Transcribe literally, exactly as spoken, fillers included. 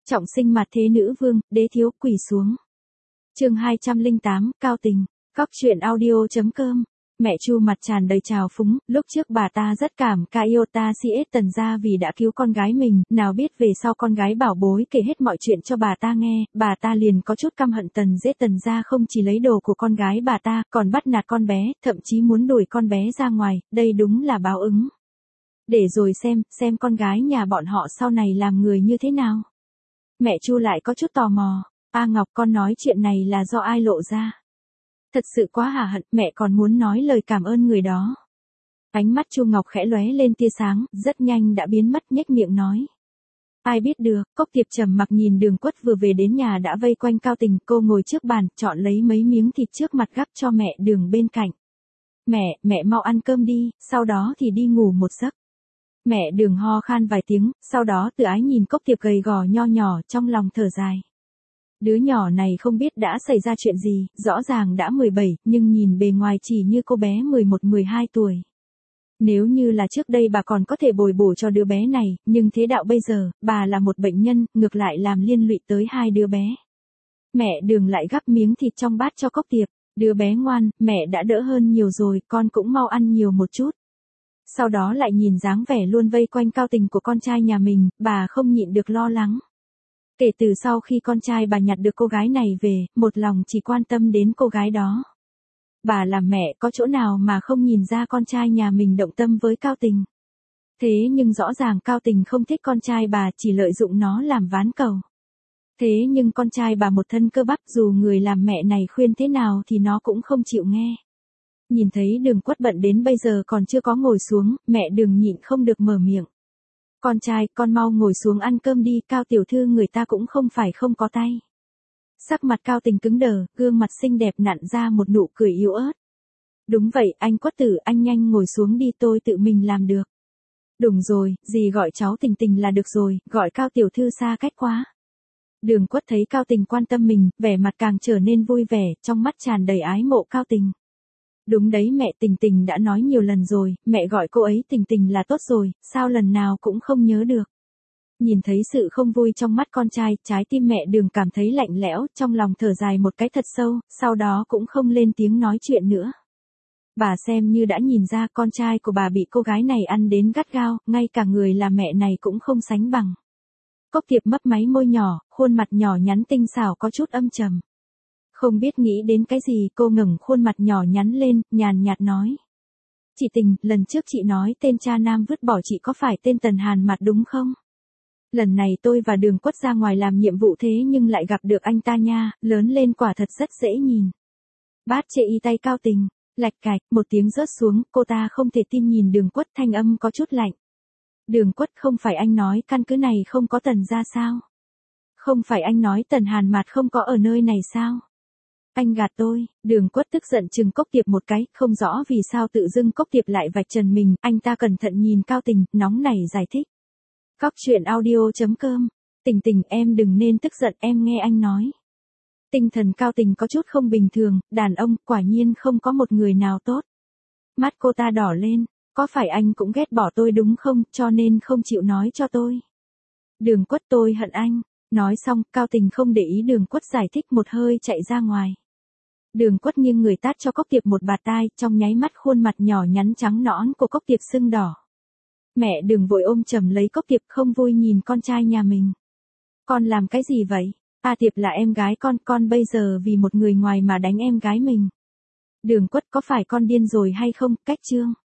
Trọng sinh mặt thế nữ vương, đế thiếu quỳ xuống. Chương hai trăm lẻ tám, Cao Tình. Góc truyện audio.com. Mẹ Chu mặt tràn đầy trào phúng, lúc trước bà ta rất cảm ca yêu ta xê ét Tần gia vì đã cứu con gái mình, nào biết về sau con gái bảo bối kể hết mọi chuyện cho bà ta nghe, bà ta liền có chút căm hận Tần dễ Tần gia không chỉ lấy đồ của con gái bà ta, còn bắt nạt con bé, thậm chí muốn đuổi con bé ra ngoài, đây đúng là báo ứng. Để rồi xem, xem con gái nhà bọn họ sau này làm người như thế nào. Mẹ Chu lại có chút tò mò, A Ngọc con nói chuyện này là do ai lộ ra? Thật sự quá hả hận, mẹ còn muốn nói lời cảm ơn người đó. Ánh mắt Chu Ngọc khẽ lóe lên tia sáng, rất nhanh đã biến mất, nhếch miệng nói. Ai biết được, Cốc Tiệp trầm mặc nhìn Đường Quất vừa về đến nhà đã vây quanh Cao Tình, cô ngồi trước bàn, chọn lấy mấy miếng thịt trước mặt gắp cho mẹ Đường bên cạnh. Mẹ, mẹ mau ăn cơm đi, sau đó thì đi ngủ một giấc. Mẹ Đường ho khan vài tiếng, sau đó tự ái nhìn Cốc Tiệp gầy gò nho nhỏ trong lòng thở dài. Đứa nhỏ này không biết đã xảy ra chuyện gì, rõ ràng đã mười bảy, nhưng nhìn bề ngoài chỉ như cô bé mười một mười hai tuổi. Nếu như là trước đây bà còn có thể bồi bổ cho đứa bé này, nhưng thế đạo bây giờ, bà là một bệnh nhân, ngược lại làm liên lụy tới hai đứa bé. Mẹ Đường lại gắp miếng thịt trong bát cho Cốc Tiệp, đứa bé ngoan, mẹ đã đỡ hơn nhiều rồi, con cũng mau ăn nhiều một chút. Sau đó lại nhìn dáng vẻ luôn vây quanh Cao Tình của con trai nhà mình, bà không nhịn được lo lắng. Kể từ sau khi con trai bà nhặt được cô gái này về, một lòng chỉ quan tâm đến cô gái đó. Bà làm mẹ có chỗ nào mà không nhìn ra con trai nhà mình động tâm với Cao Tình. Thế nhưng rõ ràng Cao Tình không thích con trai bà, chỉ lợi dụng nó làm ván cầu. Thế nhưng con trai bà một thân cơ bắp, dù người làm mẹ này khuyên thế nào thì nó cũng không chịu nghe. Nhìn thấy Đường Quất bận đến bây giờ còn chưa có ngồi xuống, mẹ Đường nhịn không được mở miệng. Con trai, con mau ngồi xuống ăn cơm đi, Cao tiểu thư người ta cũng không phải không có tay. Sắc mặt Cao Tình cứng đờ, gương mặt xinh đẹp nặn ra một nụ cười yếu ớt. Đúng vậy, anh Quất tử, anh nhanh ngồi xuống đi, tôi tự mình làm được. Đúng rồi, dì gọi cháu Tình Tình là được rồi, gọi Cao tiểu thư xa cách quá. Đường Quất thấy Cao Tình quan tâm mình, vẻ mặt càng trở nên vui vẻ, trong mắt tràn đầy ái mộ Cao Tình. Đúng đấy, mẹ Tình Tình đã nói nhiều lần rồi, mẹ gọi cô ấy Tình Tình là tốt rồi, sao lần nào cũng không nhớ được. Nhìn thấy sự không vui trong mắt con trai, trái tim mẹ Đường cảm thấy lạnh lẽo, trong lòng thở dài một cái thật sâu, sau đó cũng không lên tiếng nói chuyện nữa. Bà xem như đã nhìn ra con trai của bà bị cô gái này ăn đến gắt gao, ngay cả người là mẹ này cũng không sánh bằng. Cốc Tiệp mấp máy môi nhỏ, khuôn mặt nhỏ nhắn tinh xảo có chút âm trầm. Không biết nghĩ đến cái gì, cô ngẩng khuôn mặt nhỏ nhắn lên, nhàn nhạt nói. Chị Tình, lần trước chị nói tên cha nam vứt bỏ chị có phải tên Tần Hàn Mặt đúng không? Lần này tôi và Đường Quất ra ngoài làm nhiệm vụ thế nhưng lại gặp được anh ta nha, lớn lên quả thật rất dễ nhìn. Bát chê y tay Cao Tình, lạch cạch, một tiếng rớt xuống, cô ta không thể tin nhìn Đường Quất, thanh âm có chút lạnh. Đường Quất, không phải anh nói căn cứ này không có Tần gia sao? Không phải anh nói Tần Hàn Mặt không có ở nơi này sao? Anh gạt tôi. Đường Quất tức giận chừng Cốc Tiệp một cái, không rõ vì sao tự dưng Cốc Tiệp lại vạch trần mình, anh ta cẩn thận nhìn Cao Tình, nóng nảy giải thích. Góc truyện audio.com. Tình Tình, em đừng nên tức giận, em nghe anh nói. Tinh thần Cao Tình có chút không bình thường, đàn ông quả nhiên không có một người nào tốt. Mắt cô ta đỏ lên, có phải anh cũng ghét bỏ tôi đúng không, cho nên không chịu nói cho tôi. Đường Quất, tôi hận anh. Nói xong, Cao Tình không để ý Đường Quất giải thích, một hơi chạy ra ngoài. Đường Quất nghiêng người tát cho Cốc Tiệp một bạt tai, trong nháy mắt khuôn mặt nhỏ nhắn trắng nõn của Cốc Tiệp sưng đỏ. Mẹ Đường vội ôm chầm lấy Cốc Tiệp, không vui nhìn con trai nhà mình. Con làm cái gì vậy? A Tiệp là em gái con, con bây giờ vì một người ngoài mà đánh em gái mình. Đường Quất, có phải con điên rồi hay không, cách trương?